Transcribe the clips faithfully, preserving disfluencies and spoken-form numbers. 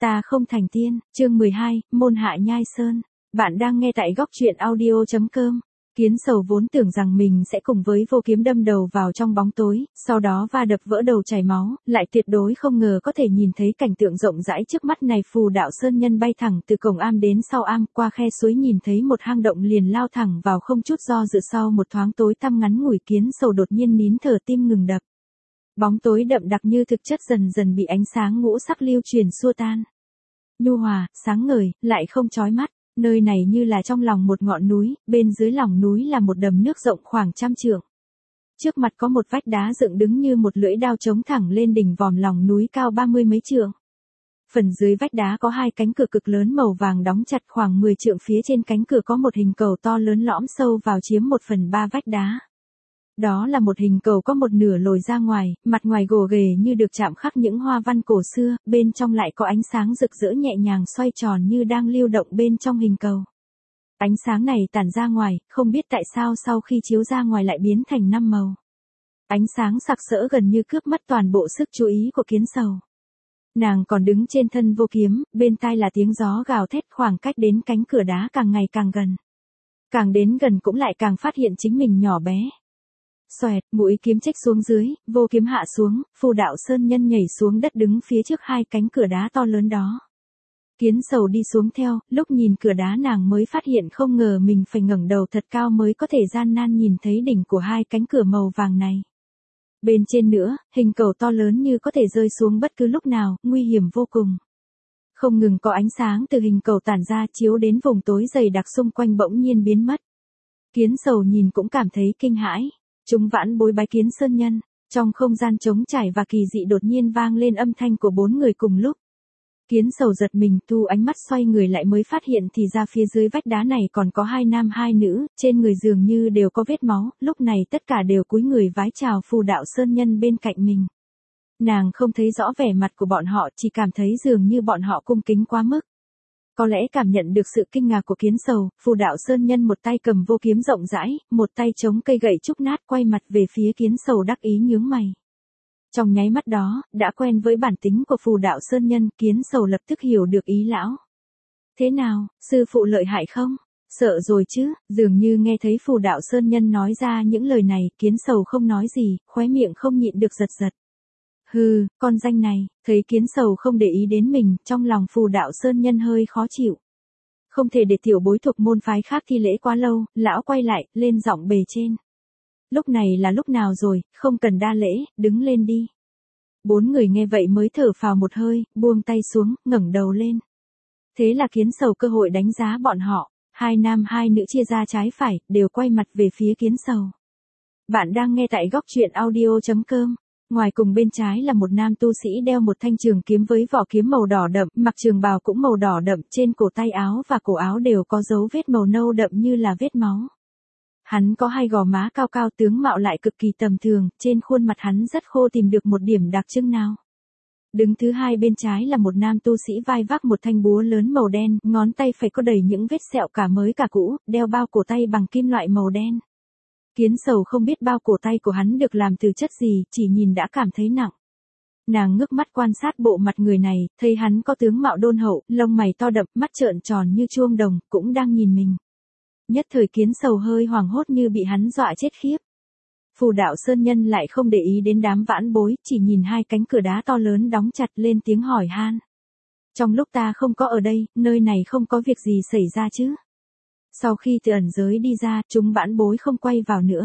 Ta không thành tiên, chương mười hai, môn hạ nhai sơn. Bạn đang nghe tại góc truyện audio chấm com. Kiến Sầu vốn tưởng rằng mình sẽ cùng với Vô Kiếm đâm đầu vào trong bóng tối, sau đó va đập vỡ đầu chảy máu, lại tuyệt đối không ngờ có thể nhìn thấy cảnh tượng rộng rãi trước mắt này. Phù đạo sơn nhân bay thẳng từ cổng am đến sau am, qua khe suối nhìn thấy một hang động liền lao thẳng vào, không chút do dự. Sau một thoáng tối tăm ngắn ngủi, Kiến Sầu đột nhiên nín thở, tim ngừng đập. Bóng tối đậm đặc như thực chất dần dần bị ánh sáng ngũ sắc lưu truyền xua tan. Nhu hòa, sáng ngời, lại không chói mắt. Nơi này như là trong lòng một ngọn núi, bên dưới lòng núi là một đầm nước rộng khoảng trăm trượng. Trước mặt có một vách đá dựng đứng như một lưỡi đao chống thẳng lên đỉnh vòm lòng núi cao ba mươi mấy trượng. Phần dưới vách đá có hai cánh cửa cực lớn màu vàng đóng chặt, khoảng mười trượng phía trên cánh cửa có một hình cầu to lớn lõm sâu vào chiếm một phần ba vách đá. Đó là một hình cầu có một nửa lồi ra ngoài, mặt ngoài gồ ghề như được chạm khắc những hoa văn cổ xưa, bên trong lại có ánh sáng rực rỡ nhẹ nhàng xoay tròn như đang lưu động bên trong hình cầu. Ánh sáng này tản ra ngoài, không biết tại sao sau khi chiếu ra ngoài lại biến thành năm màu. Ánh sáng sặc sỡ gần như cướp mất toàn bộ sức chú ý của Kiến Sầu. Nàng còn đứng trên thân Vô Kiếm, bên tai là tiếng gió gào thét, khoảng cách đến cánh cửa đá càng ngày càng gần. Càng đến gần cũng lại càng phát hiện chính mình nhỏ bé. Xoẹt, mũi kiếm chếch xuống dưới, Vô Kiếm hạ xuống, Phù đạo sơn nhân nhảy xuống đất đứng phía trước hai cánh cửa đá to lớn đó. Kiến Sầu đi xuống theo, lúc nhìn cửa đá nàng mới phát hiện không ngờ mình phải ngẩng đầu thật cao mới có thể gian nan nhìn thấy đỉnh của hai cánh cửa màu vàng này. Bên trên nữa, hình cầu to lớn như có thể rơi xuống bất cứ lúc nào, nguy hiểm vô cùng. Không ngừng có ánh sáng từ hình cầu tản ra chiếu đến vùng tối dày đặc xung quanh bỗng nhiên biến mất. Kiến Sầu nhìn cũng cảm thấy kinh hãi. Chúng vãn bối bái kiến sơn nhân. Trong không gian trống trải và kỳ dị đột nhiên vang lên âm thanh của bốn người cùng lúc. Kiến Sầu giật mình, thu ánh mắt xoay người lại mới phát hiện thì ra phía dưới vách đá này còn có hai nam hai nữ, trên người dường như đều có vết máu, lúc này tất cả đều cúi người vái chào Phù đạo sơn nhân bên cạnh mình. Nàng không thấy rõ vẻ mặt của bọn họ, chỉ cảm thấy dường như bọn họ cung kính quá mức. Có lẽ cảm nhận được sự kinh ngạc của Kiến Sầu, Phù đạo sơn nhân một tay cầm Vô Kiếm rộng rãi, một tay chống cây gậy trúc nát, quay mặt về phía Kiến Sầu đắc ý nhướng mày. Trong nháy mắt đó, đã quen với bản tính của Phù đạo sơn nhân, Kiến Sầu lập tức hiểu được ý lão. Thế nào, sư phụ lợi hại không? Sợ rồi chứ. Dường như nghe thấy Phù đạo sơn nhân nói ra những lời này, Kiến Sầu không nói gì, khóe miệng không nhịn được giật giật. Hừ, con danh này. Thấy Kiến Sầu không để ý đến mình, trong lòng Phù đạo sơn nhân hơi khó chịu. Không thể để tiểu bối thuộc môn phái khác thi lễ quá lâu, lão quay lại, lên giọng bề trên. Lúc này là lúc nào rồi, không cần đa lễ, đứng lên đi. Bốn người nghe vậy mới thở phào một hơi, buông tay xuống, ngẩng đầu lên. Thế là Kiến Sầu cơ hội đánh giá bọn họ, hai nam hai nữ chia ra trái phải, đều quay mặt về phía Kiến Sầu. Bạn đang nghe tại góc truyện audio chấm com. Ngoài cùng bên trái là một nam tu sĩ đeo một thanh trường kiếm với vỏ kiếm màu đỏ đậm, mặc trường bào cũng màu đỏ đậm, trên cổ tay áo và cổ áo đều có dấu vết màu nâu đậm như là vết máu. Hắn có hai gò má cao cao, tướng mạo lại cực kỳ tầm thường, trên khuôn mặt hắn rất khô tìm được một điểm đặc trưng nào. Đứng thứ hai bên trái là một nam tu sĩ vai vác một thanh búa lớn màu đen, ngón tay phải có đầy những vết sẹo cả mới cả cũ, đeo bao cổ tay bằng kim loại màu đen. Kiến Sầu không biết bao cổ tay của hắn được làm từ chất gì, chỉ nhìn đã cảm thấy nặng. Nàng ngước mắt quan sát bộ mặt người này, thấy hắn có tướng mạo đôn hậu, lông mày to đậm, mắt trợn tròn như chuông đồng, cũng đang nhìn mình. Nhất thời Kiến Sầu hơi hoảng hốt như bị hắn dọa chết khiếp. Phù đạo sơn nhân lại không để ý đến đám vãn bối, chỉ nhìn hai cánh cửa đá to lớn đóng chặt, lên tiếng hỏi han. Trong lúc ta không có ở đây, nơi này không có việc gì xảy ra chứ? Sau khi từ ẩn giới đi ra, chúng vãn bối không quay vào nữa.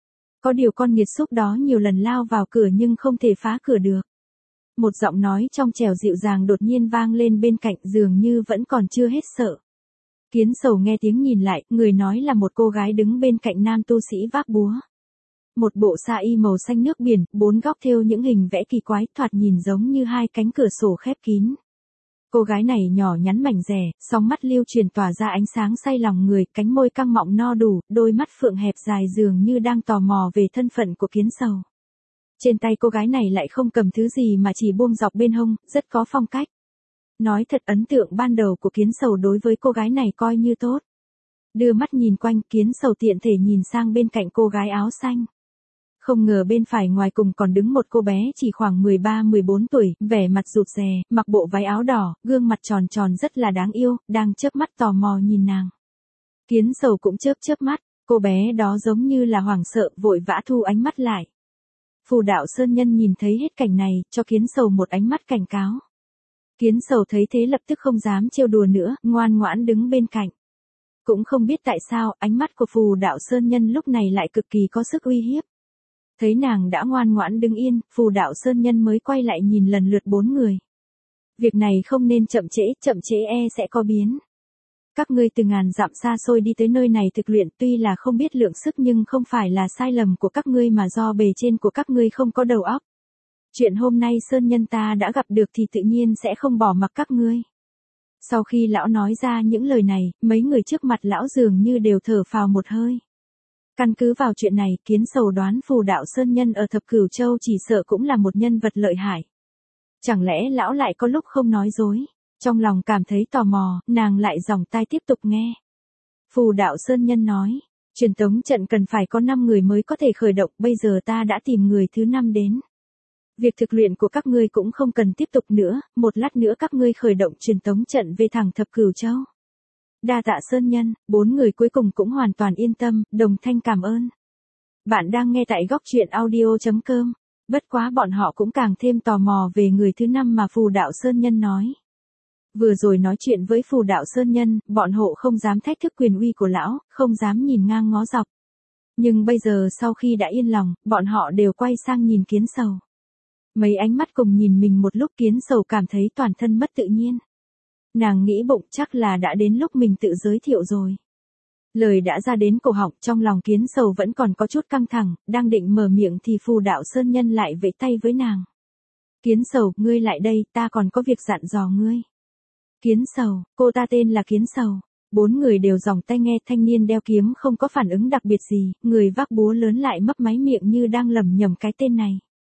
Có điều con nghiệt xúc đó nhiều lần lao vào cửa nhưng không thể phá cửa được. Một giọng nói trong trẻo dịu dàng đột nhiên vang lên bên cạnh, dường như vẫn còn chưa hết sợ. Kiến Sầu nghe tiếng nhìn lại, người nói là một cô gái đứng bên cạnh nam tu sĩ vác búa. Một bộ sa y màu xanh nước biển, bốn góc thêu những hình vẽ kỳ quái, thoạt nhìn giống như hai cánh cửa sổ khép kín. Cô gái này nhỏ nhắn mảnh dẻ, sóng mắt lưu truyền tỏa ra ánh sáng say lòng người, cánh môi căng mọng no đủ, đôi mắt phượng hẹp dài dường như đang tò mò về thân phận của Kiến Sầu. Trên tay cô gái này lại không cầm thứ gì mà chỉ buông dọc bên hông, rất có phong cách. Nói thật, ấn tượng ban đầu của Kiến Sầu đối với cô gái này coi như tốt. Đưa mắt nhìn quanh, Kiến Sầu tiện thể nhìn sang bên cạnh cô gái áo xanh. Không ngờ bên phải ngoài cùng còn đứng một cô bé chỉ khoảng mười ba mười bốn tuổi, vẻ mặt rụt rè, mặc bộ váy áo đỏ, gương mặt tròn tròn rất là đáng yêu, đang chớp mắt tò mò nhìn nàng. Kiến Sầu cũng chớp chớp mắt, cô bé đó giống như là hoảng sợ, vội vã thu ánh mắt lại. Phù Đạo Sơn Nhân nhìn thấy hết cảnh này, cho Kiến Sầu một ánh mắt cảnh cáo. Kiến Sầu thấy thế lập tức không dám trêu đùa nữa, ngoan ngoãn đứng bên cạnh. Cũng không biết tại sao, ánh mắt của Phù Đạo Sơn Nhân lúc này lại cực kỳ có sức uy hiếp. Thấy nàng đã ngoan ngoãn đứng yên, Phù Đạo Sơn Nhân mới quay lại nhìn lần lượt bốn người. Việc này không nên chậm trễ, chậm trễ e sẽ có biến. Các ngươi từ ngàn dặm xa xôi đi tới nơi này thực luyện, tuy là không biết lượng sức nhưng không phải là sai lầm của các ngươi mà do bề trên của các ngươi không có đầu óc. Chuyện hôm nay Sơn Nhân ta đã gặp được thì tự nhiên sẽ không bỏ mặc các ngươi. Sau khi lão nói ra những lời này, mấy người trước mặt lão dường như đều thở phào một hơi. Căn cứ vào chuyện này, Kiến Sầu đoán Phù Đạo Sơn Nhân ở Thập Cửu Châu chỉ sợ cũng là một nhân vật lợi hại. Chẳng lẽ lão lại có lúc không nói dối? Trong lòng cảm thấy tò mò, nàng lại giòng tai tiếp tục nghe. Phù Đạo Sơn Nhân nói, truyền tống trận cần phải có năm người mới có thể khởi động, bây giờ ta đã tìm người thứ năm đến. Việc thực luyện của các ngươi cũng không cần tiếp tục nữa, một lát nữa các ngươi khởi động truyền tống trận về thẳng Thập Cửu Châu. Đa tạ Sơn Nhân, bốn người cuối cùng cũng hoàn toàn yên tâm, đồng thanh cảm ơn. Bạn đang nghe tại góc truyện audio chấm com, bất quá bọn họ cũng càng thêm tò mò về người thứ năm mà Phù Đạo Sơn Nhân nói. Vừa rồi nói chuyện với Phù Đạo Sơn Nhân, bọn họ không dám thách thức quyền uy của lão, không dám nhìn ngang ngó dọc. Nhưng bây giờ sau khi đã yên lòng, bọn họ đều quay sang nhìn Kiến Sầu. Mấy ánh mắt cùng nhìn mình một lúc, Kiến Sầu cảm thấy toàn thân mất tự nhiên. Nàng nghĩ bụng chắc là đã đến lúc mình tự giới thiệu rồi. Lời đã ra đến cổ họng, trong lòng Kiến Sầu vẫn còn có chút căng thẳng, đang định mở miệng thì Phù Đạo Sơn Nhân lại vẫy tay với nàng. Kiến Sầu, ngươi lại đây, ta còn có việc dặn dò ngươi. Kiến Sầu, cô ta tên là Kiến Sầu. Bốn người đều giòng tai nghe, thanh niên đeo kiếm không có phản ứng đặc biệt gì, người vác búa lớn lại mấp máy miệng như đang lẩm nhẩm cái tên này.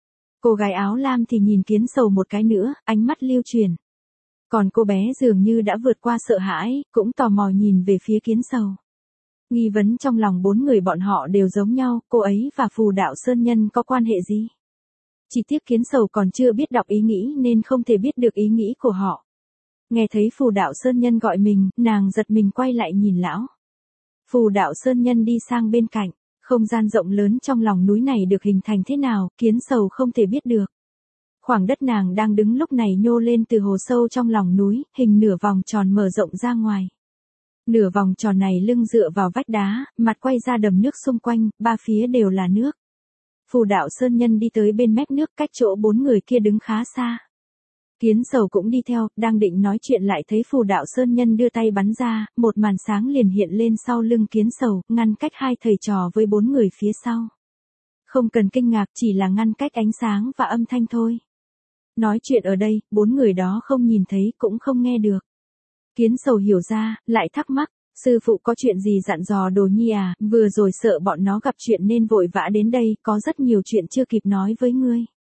Cô gái áo lam thì nhìn Kiến Sầu một cái nữa, ánh mắt lưu truyền. Còn cô bé dường như đã vượt qua sợ hãi, cũng tò mò nhìn về phía Kiến Sầu. Nghi vấn trong lòng bốn người bọn họ đều giống nhau, cô ấy và Phù Đạo Sơn Nhân có quan hệ gì? Chỉ tiếc Kiến Sầu còn chưa biết đọc ý nghĩ nên không thể biết được ý nghĩ của họ. Nghe thấy Phù Đạo Sơn Nhân gọi mình, nàng giật mình quay lại nhìn lão. Phù Đạo Sơn Nhân đi sang bên cạnh, không gian rộng lớn trong lòng núi này được hình thành thế nào, Kiến Sầu không thể biết được. Khoảng đất nàng đang đứng lúc này nhô lên từ hồ sâu trong lòng núi, hình nửa vòng tròn mở rộng ra ngoài. Nửa vòng tròn này lưng dựa vào vách đá, mặt quay ra đầm nước xung quanh, ba phía đều là nước. Phù Đạo Sơn Nhân đi tới bên mép nước, cách chỗ bốn người kia đứng khá xa. Kiến Sầu cũng đi theo, đang định nói chuyện lại thấy Phù Đạo Sơn Nhân đưa tay bắn ra, một màn sáng liền hiện lên sau lưng Kiến Sầu, ngăn cách hai thầy trò với bốn người phía sau. Không cần kinh ngạc, chỉ là ngăn cách ánh sáng và âm thanh thôi. Nói chuyện ở đây, bốn người đó không nhìn thấy cũng không nghe được. Kiến Sầu hiểu ra, lại thắc mắc, sư phụ có chuyện gì dặn dò Đồ Nhi à, vừa rồi sợ bọn nó gặp chuyện nên vội vã đến đây, có rất nhiều chuyện chưa kịp nói với ngươi.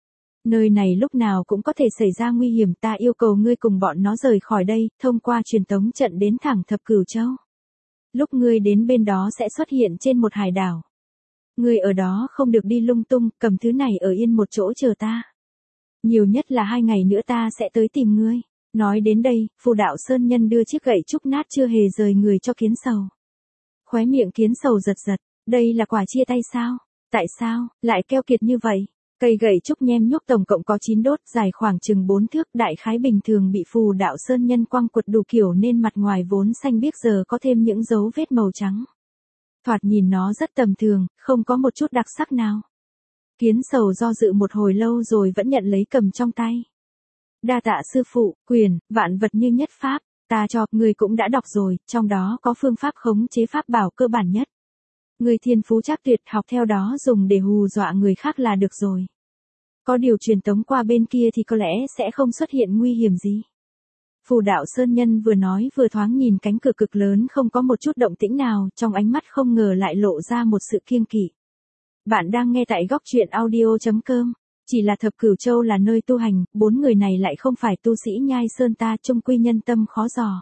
Nơi này lúc nào cũng có thể xảy ra nguy hiểm, ta yêu cầu ngươi cùng bọn nó rời khỏi đây, thông qua truyền tống trận đến thẳng Thập Cửu Châu. Lúc ngươi đến bên đó sẽ xuất hiện trên một hải đảo. Ngươi ở đó không được đi lung tung, cầm thứ này ở yên một chỗ chờ ta. Nhiều nhất là hai ngày nữa ta sẽ tới tìm ngươi. Nói đến đây, Phù Đạo Sơn Nhân đưa chiếc gậy trúc nát chưa hề rời người cho Kiến Sầu. Khóe miệng Kiến Sầu giật giật, đây là quả chia tay sao? Tại sao, lại keo kiệt như vậy? Cây gậy trúc nhem nhuốc tổng cộng có chín đốt, dài khoảng chừng bốn thước, đại khái bình thường bị Phù Đạo Sơn Nhân quăng quật đủ kiểu nên mặt ngoài vốn xanh biếc giờ có thêm những dấu vết màu trắng. Thoạt nhìn nó rất tầm thường, không có một chút đặc sắc nào. Kiến Sầu do dự một hồi lâu rồi vẫn nhận lấy cầm trong tay. Đa tạ sư phụ, quyền, vạn vật như nhất pháp, ta cho, người cũng đã đọc rồi, trong đó có phương pháp khống chế pháp bảo cơ bản nhất. Người thiên phú chắc tuyệt, học theo đó dùng để hù dọa người khác là được rồi. Có điều truyền tống qua bên kia thì có lẽ sẽ không xuất hiện nguy hiểm gì. Phù Đạo Sơn Nhân vừa nói vừa thoáng nhìn cánh cửa cực lớn không có một chút động tĩnh nào, trong ánh mắt không ngờ lại lộ ra một sự kiêng kỵ. Bạn đang nghe tại góc truyện audio chấm com. Chỉ là Thập Cửu Châu là nơi tu hành, bốn người này lại không phải tu sĩ nhai sơn ta, chung quy nhân tâm khó dò.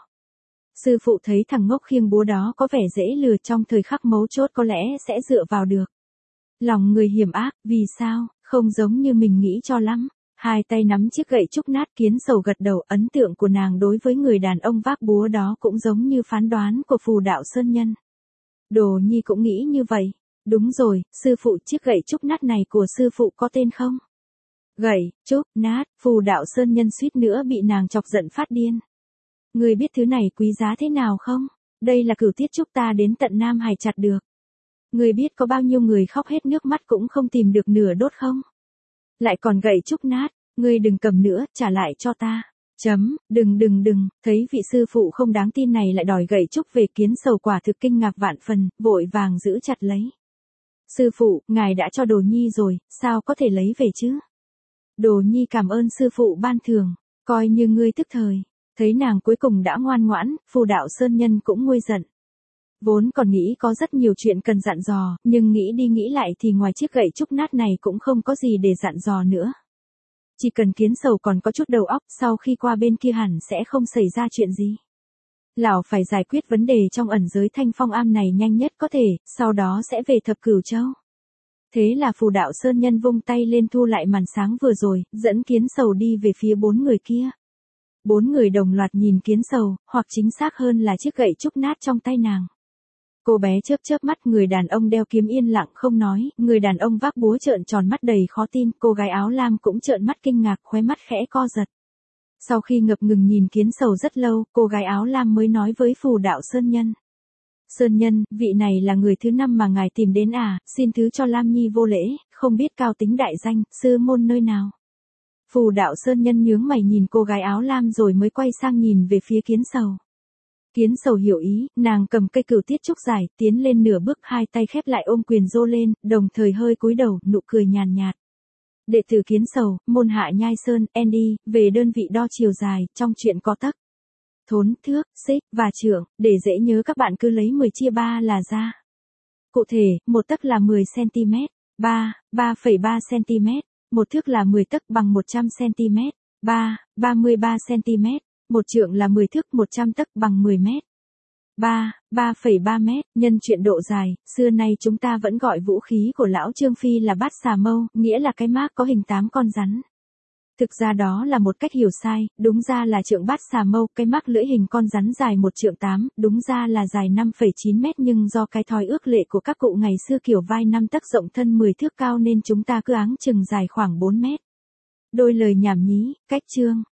Sư phụ thấy thằng ngốc khiêng búa đó có vẻ dễ lừa, trong thời khắc mấu chốt có lẽ sẽ dựa vào được. Lòng người hiểm ác, vì sao, không giống như mình nghĩ cho lắm. Hai tay nắm chiếc gậy trúc nát, Kiến Sầu gật đầu, ấn tượng của nàng đối với người đàn ông vác búa đó cũng giống như phán đoán của Phù Đạo Sơn Nhân. Đồ Nhi cũng nghĩ như vậy. Đúng rồi, sư phụ, chiếc gậy trúc nát này của sư phụ có tên không? Gậy, trúc, nát, Phù Đạo Sơn Nhân suýt nữa bị nàng chọc giận phát điên. Ngươi biết thứ này quý giá thế nào không? Đây là cửu tiết trúc ta đến tận Nam Hải chặt được. Ngươi biết có bao nhiêu người khóc hết nước mắt cũng không tìm được nửa đốt không? Lại còn gậy trúc nát, ngươi đừng cầm nữa, trả lại cho ta. Chấm, đừng đừng đừng, thấy vị sư phụ không đáng tin này lại đòi gậy trúc về, Kiến Sầu quả thực kinh ngạc vạn phần, vội vàng giữ chặt lấy. Sư phụ, ngài đã cho Đồ Nhi rồi, sao có thể lấy về chứ? Đồ Nhi cảm ơn sư phụ ban thưởng, coi như ngươi tức thời. Thấy nàng cuối cùng đã ngoan ngoãn, Phù Đạo Sơn Nhân cũng nguôi giận. Vốn còn nghĩ có rất nhiều chuyện cần dặn dò, nhưng nghĩ đi nghĩ lại thì ngoài chiếc gậy trúc nát này cũng không có gì để dặn dò nữa. Chỉ cần Kiến Sầu còn có chút đầu óc, sau khi qua bên kia hẳn sẽ không xảy ra chuyện gì. Lão phải giải quyết vấn đề trong ẩn giới Thanh Phong Am này nhanh nhất có thể, sau đó sẽ về Thập Cửu Châu. Thế là Phù Đạo Sơn Nhân vung tay lên thu lại màn sáng vừa rồi, dẫn Kiến Sầu đi về phía bốn người kia. Bốn người đồng loạt nhìn Kiến Sầu, hoặc chính xác hơn là chiếc gậy trúc nát trong tay nàng. Cô bé chớp chớp mắt, người đàn ông đeo kiếm yên lặng không nói, người đàn ông vác búa trợn tròn mắt đầy khó tin, cô gái áo lam cũng trợn mắt kinh ngạc, khóe mắt khẽ co giật. Sau khi ngập ngừng nhìn Kiến Sầu rất lâu, cô gái áo lam mới nói với Phù Đạo Sơn Nhân. Sơn Nhân, vị này là người thứ năm mà ngài tìm đến à, xin thứ cho Lam Nhi vô lễ, không biết cao tính đại danh, sư môn nơi nào. Phù Đạo Sơn Nhân nhướng mày nhìn cô gái áo lam rồi mới quay sang nhìn về phía Kiến Sầu. Kiến Sầu hiểu ý, nàng cầm cây cửu tiết trúc dài, tiến lên nửa bước, hai tay khép lại ôm quyền rô lên, đồng thời hơi cúi đầu, nụ cười nhàn nhạt. Đệ tử Kiến Sầu, môn hạ Nhai Sơn, Andy, về đơn vị đo chiều dài, trong chuyện có tấc, thốn, thước, xích, và trượng, để dễ nhớ các bạn cứ lấy mười chia ba là ra. Cụ thể, một tấc là mười xăng-ti-mét, ba, ba phẩy ba xăng-ti-mét, một thước là mười tấc bằng một trăm xăng-ti-mét, ba, ba mươi ba xăng-ti-mét, một trượng là mười thước một trăm tấc bằng mười mét. ba, ba phẩy ba mét, nhân chuyện độ dài, xưa nay chúng ta vẫn gọi vũ khí của lão Trương Phi là bát xà mâu, nghĩa là cái mác có hình tám con rắn. Thực ra đó là một cách hiểu sai, đúng ra là trượng bát xà mâu, cái mác lưỡi hình con rắn dài một trượng tám, đúng ra là dài năm phẩy chín mét, nhưng do cái thói ước lệ của các cụ ngày xưa kiểu vai năm tấc rộng thân mười thước cao nên chúng ta cứ áng chừng dài khoảng bốn mét. Đôi lời nhảm nhí, cách chương.